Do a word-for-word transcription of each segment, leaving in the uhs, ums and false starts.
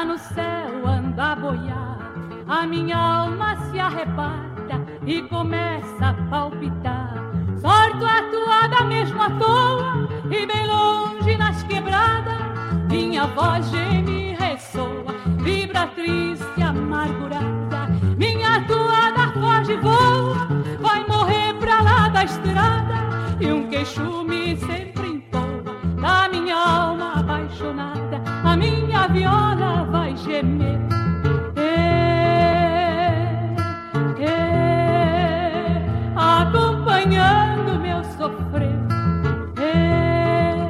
lá no céu anda a boiar, a minha alma se arrebata e começa a palpitar. Sorte atuada mesmo à toa e bem longe nas quebradas, minha voz geme e ressoa, vibra triste e amargurada. Minha atuada foge e voa, vai morrer pra lá da estrada, e um queixume sempre entoa da minha alma apaixonada. A minha viola vai gemer, é, é, acompanhando meu sofrer, é,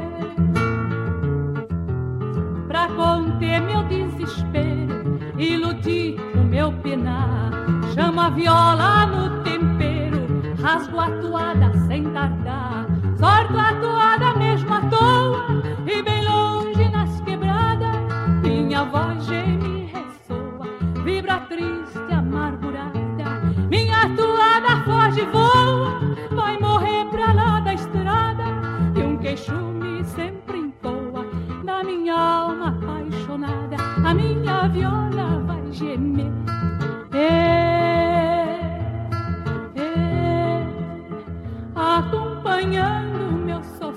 pra conter meu desespero, iludir o meu penar. Chamo a viola no tempero, rasgo a toada sem tardar. Sorto a toada mesmo à toa e bem longe nas quebradas, minha voz geme e ressoa, vibra triste e amargurada. Minha toada foge e voa, vai morrer pra lá da estrada, e um queixume sempre entoa da minha alma apaixonada. A minha viola vai gemer, é, é, acompanhando meu sofrer.